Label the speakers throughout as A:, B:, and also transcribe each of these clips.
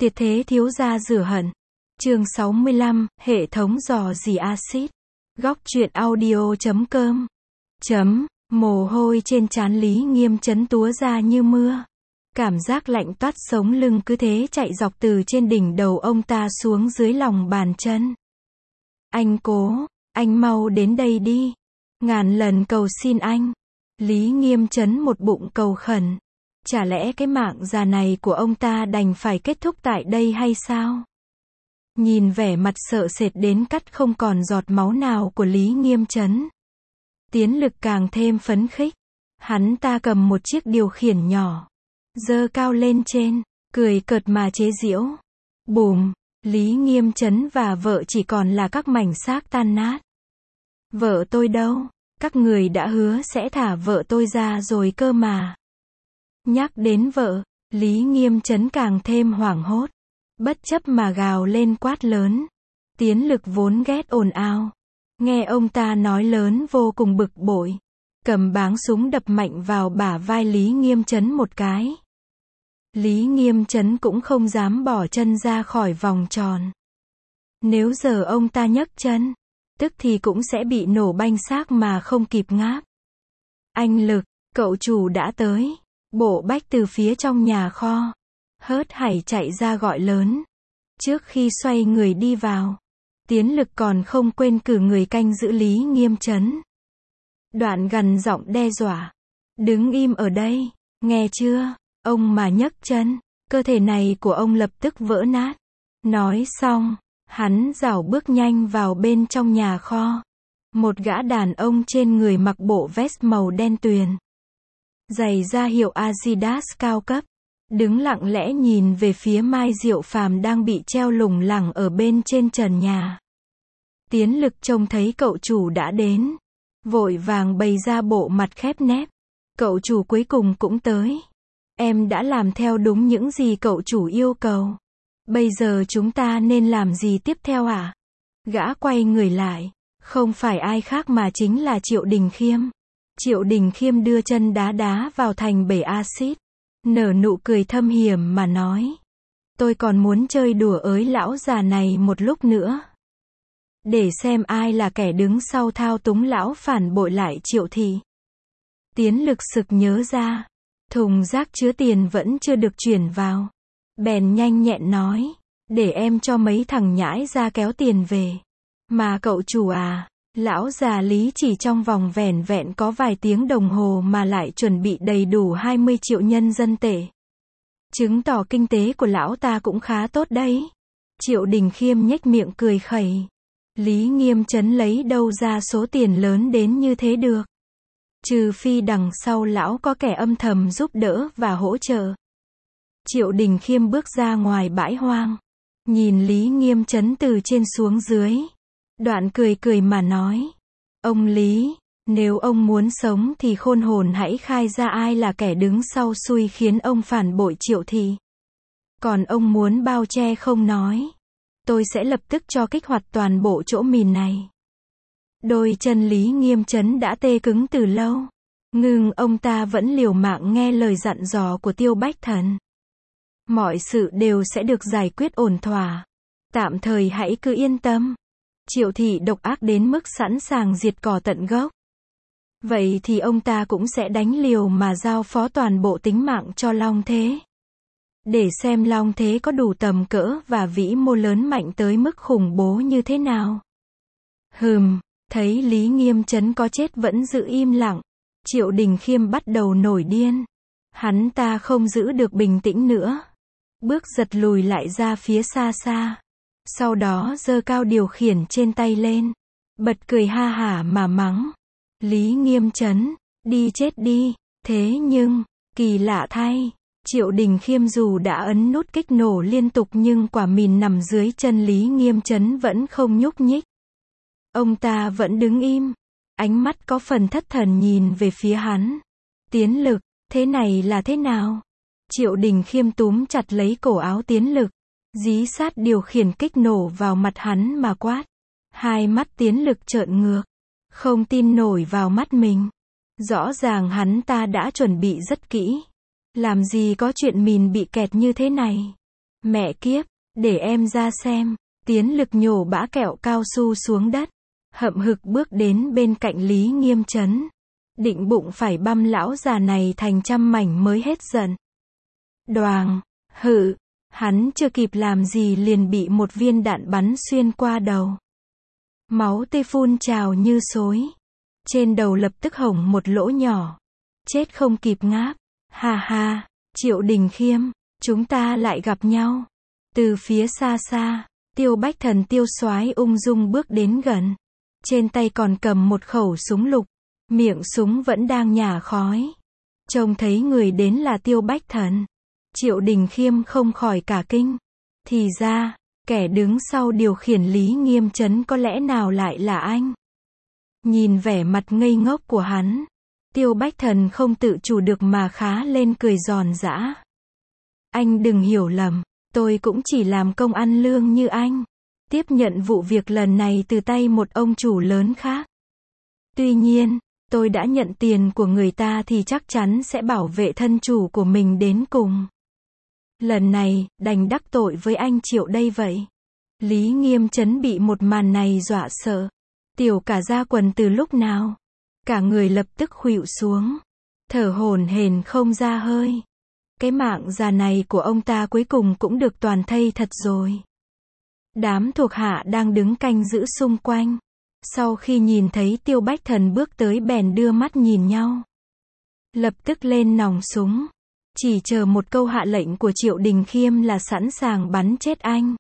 A: Tuyệt thế thiếu gia rửa hận. Chương 65, hệ thống dò dỉ axit. Góc truyện audio.com. Mồ hôi trên trán Lý Nghiêm Chấn túa ra như mưa. Cảm giác lạnh toát sống lưng cứ thế chạy dọc từ trên đỉnh đầu ông ta xuống dưới lòng bàn chân. Anh Cố, anh mau đến đây đi. Ngàn lần cầu xin anh. Lý Nghiêm Chấn một bụng cầu khẩn. Chả lẽ cái mạng già này của ông ta đành phải kết thúc tại đây hay sao? Nhìn vẻ mặt sợ sệt đến cắt không còn giọt máu nào của Lý Nghiêm Chấn, Tiến Lực càng thêm phấn khích. Hắn ta cầm một chiếc điều khiển nhỏ, giơ cao lên trên, cười cợt mà chế giễu. Bùm, Lý Nghiêm Chấn và vợ chỉ còn là các mảnh xác tan nát. Vợ tôi đâu? Các người đã hứa sẽ thả vợ tôi ra rồi cơ mà. Nhắc đến vợ, Lý Nghiêm Chấn càng thêm hoảng hốt. Bất chấp mà gào lên quát lớn. Tiến Lực vốn ghét ồn ào. Nghe ông ta nói lớn vô cùng bực bội. Cầm báng súng đập mạnh vào bả vai Lý Nghiêm Chấn một cái. Lý Nghiêm Chấn cũng không dám bỏ chân ra khỏi vòng tròn. Nếu giờ ông ta nhấc chân, tức thì cũng sẽ bị nổ banh xác mà không kịp ngáp. Anh Lực, cậu chủ đã tới. Bộ Bách từ phía trong nhà kho hớt hải chạy ra gọi lớn. Trước khi xoay người đi vào, Tiến Lực còn không quên cử người canh giữ Lý Nghiêm Chấn. Đoạn gằn giọng đe dọa. Đứng im ở đây, nghe chưa? Ông mà nhấc chân, cơ thể này của ông lập tức vỡ nát. Nói xong, hắn rảo bước nhanh vào bên trong nhà kho. Một gã đàn ông trên người mặc bộ vest màu đen tuyền, giày da hiệu Adidas cao cấp, đứng lặng lẽ nhìn về phía Mai Diệu Phàm đang bị treo lủng lẳng ở bên trên trần nhà. Tiến Lực trông thấy cậu chủ đã đến, vội vàng bày ra bộ mặt khép nép. Cậu chủ cuối cùng cũng tới. Em đã làm theo đúng những gì cậu chủ yêu cầu. Bây giờ chúng ta nên làm gì tiếp theo ạ? Gã quay người lại, không phải ai khác mà chính là Triệu Đình Khiêm. Triệu Đình Khiêm đưa chân đá đá vào thành bể axit, nở nụ cười thâm hiểm mà nói. Tôi còn muốn chơi đùa ới lão già này một lúc nữa. Để xem ai là kẻ đứng sau thao túng lão phản bội lại Triệu thị. Tiến Lực sực nhớ ra, thùng rác chứa tiền vẫn chưa được chuyển vào. Bèn nhanh nhẹn nói, để em cho mấy thằng nhãi ra kéo tiền về. Mà cậu chủ à, lão già Lý chỉ trong vòng vẻn vẹn có vài tiếng đồng hồ mà lại chuẩn bị đầy đủ 20 triệu nhân dân tệ. Chứng tỏ kinh tế của lão ta cũng khá tốt đấy. Triệu Đình Khiêm nhếch miệng cười khẩy. Lý Nghiêm Chấn lấy đâu ra số tiền lớn đến như thế được? Trừ phi đằng sau lão có kẻ âm thầm giúp đỡ và hỗ trợ. Triệu Đình Khiêm bước ra ngoài bãi hoang, nhìn Lý Nghiêm Chấn từ trên xuống dưới. Đoạn cười cười mà nói. Ông Lý, nếu ông muốn sống thì khôn hồn hãy khai ra ai là kẻ đứng sau xui khiến ông phản bội Triệu thị. Còn ông muốn bao che không nói, tôi sẽ lập tức cho kích hoạt toàn bộ chỗ mìn này. Đôi chân Lý Nghiêm Chấn đã tê cứng từ lâu. Nhưng ông ta vẫn liều mạng nghe lời dặn dò của Tiêu Bách Thần. Mọi sự đều sẽ được giải quyết ổn thỏa. Tạm thời hãy cứ yên tâm. Triệu thị độc ác đến mức sẵn sàng diệt cỏ tận gốc. Vậy thì ông ta cũng sẽ đánh liều mà giao phó toàn bộ tính mạng cho Long Thế. Để xem Long Thế có đủ tầm cỡ và vĩ mô lớn mạnh tới mức khủng bố như thế nào. Thấy Lý Nghiêm Chấn có chết vẫn giữ im lặng. Triệu Đình Khiêm bắt đầu nổi điên. Hắn ta không giữ được bình tĩnh nữa. Bước giật lùi lại ra phía xa xa. Sau đó giơ cao điều khiển trên tay lên. Bật cười ha hả mà mắng. Lý Nghiêm Chấn, đi chết đi. Thế nhưng, kỳ lạ thay, Triệu Đình Khiêm dù đã ấn nút kích nổ liên tục nhưng quả mìn nằm dưới chân Lý Nghiêm Chấn vẫn không nhúc nhích. Ông ta vẫn đứng im. Ánh mắt có phần thất thần nhìn về phía hắn. Tiến Lực, thế này là thế nào? Triệu Đình Khiêm túm chặt lấy cổ áo Tiến Lực, dí sát điều khiển kích nổ vào mặt hắn mà quát. Hai mắt Tiến Lực trợn ngược, không tin nổi vào mắt mình. Rõ ràng hắn ta đã chuẩn bị rất kỹ. Làm gì có chuyện mìn bị kẹt như thế này. Mẹ kiếp, để em ra xem. Tiến Lực nhổ bã kẹo cao su xuống đất. Hậm hực bước đến bên cạnh Lý Nghiêm Trấn. Định bụng phải băm lão già này thành trăm mảnh mới hết giận. Đoàng, hự, hắn chưa kịp làm gì liền bị một viên đạn bắn xuyên qua đầu. Máu tươi phun trào như xối. Trên đầu lập tức hổng một lỗ nhỏ. Chết không kịp ngáp. Ha ha, Triệu Đình Khiêm, chúng ta lại gặp nhau. Từ phía xa xa, Tiêu Bách Thần Tiêu Soái ung dung bước đến gần. Trên tay còn cầm một khẩu súng lục. Miệng súng vẫn đang nhả khói. Trông thấy người đến là Tiêu Bách Thần. Triệu Đình Khiêm không khỏi cả kinh. Thì ra, kẻ đứng sau điều khiển Lý Nghiêm Trấn có lẽ nào lại là anh. Nhìn vẻ mặt ngây ngốc của hắn, Tiêu Bách Thần không tự chủ được mà khá lên cười giòn giã. Anh đừng hiểu lầm, tôi cũng chỉ làm công ăn lương như anh. Tiếp nhận vụ việc lần này từ tay một ông chủ lớn khác. Tuy nhiên, tôi đã nhận tiền của người ta thì chắc chắn sẽ bảo vệ thân chủ của mình đến cùng. Lần này, đành đắc tội với anh Triệu đây vậy. Lý Nghiêm Trấn bị một màn này dọa sợ. Tiểu cả ra quần từ lúc nào. Cả người lập tức khuỵu xuống. Thở hổn hển không ra hơi. Cái mạng già này của ông ta cuối cùng cũng được toàn thây thật rồi. Đám thuộc hạ đang đứng canh giữ xung quanh. Sau khi nhìn thấy Tiêu Bách Thần bước tới bèn đưa mắt nhìn nhau. Lập tức lên nòng súng. Chỉ chờ một câu hạ lệnh của Triệu Đình Khiêm là sẵn sàng bắn chết anh.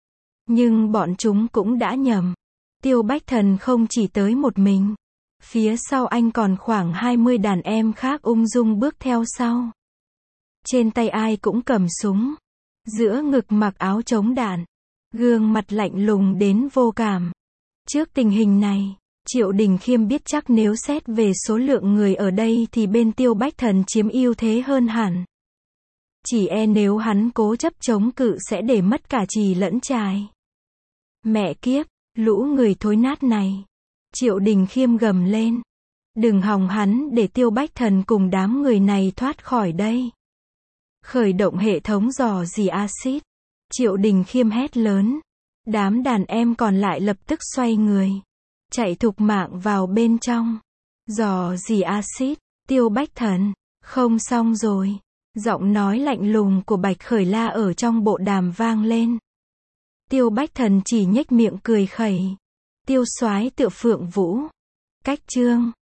A: Nhưng bọn chúng cũng đã nhầm. Tiêu Bách Thần không chỉ tới một mình. Phía sau anh còn khoảng 20 đàn em khác ung dung bước theo sau. Trên tay ai cũng cầm súng. Giữa ngực mặc áo chống đạn. Gương mặt lạnh lùng đến vô cảm. Trước tình hình này, Triệu Đình Khiêm biết chắc nếu xét về số lượng người ở đây thì bên Tiêu Bách Thần chiếm ưu thế hơn hẳn. Chỉ e nếu hắn cố chấp chống cự sẽ để mất cả chì lẫn chài. Mẹ kiếp, lũ người thối nát này. Triệu Đình Khiêm gầm lên. Đừng hòng hắn để Tiêu Bách Thần cùng đám người này thoát khỏi đây. Khởi động hệ thống rò rỉ axit. Triệu Đình Khiêm hét lớn. Đám đàn em còn lại lập tức xoay người. Chạy thục mạng vào bên trong. Rò rỉ axit. Tiêu Bách Thần. Không xong rồi. Giọng nói lạnh lùng của Bạch Khởi La ở trong bộ đàm vang lên. Tiêu Bách Thần chỉ nhếch miệng cười khẩy. Tiêu Soái tựa Phượng Vũ. Cách chương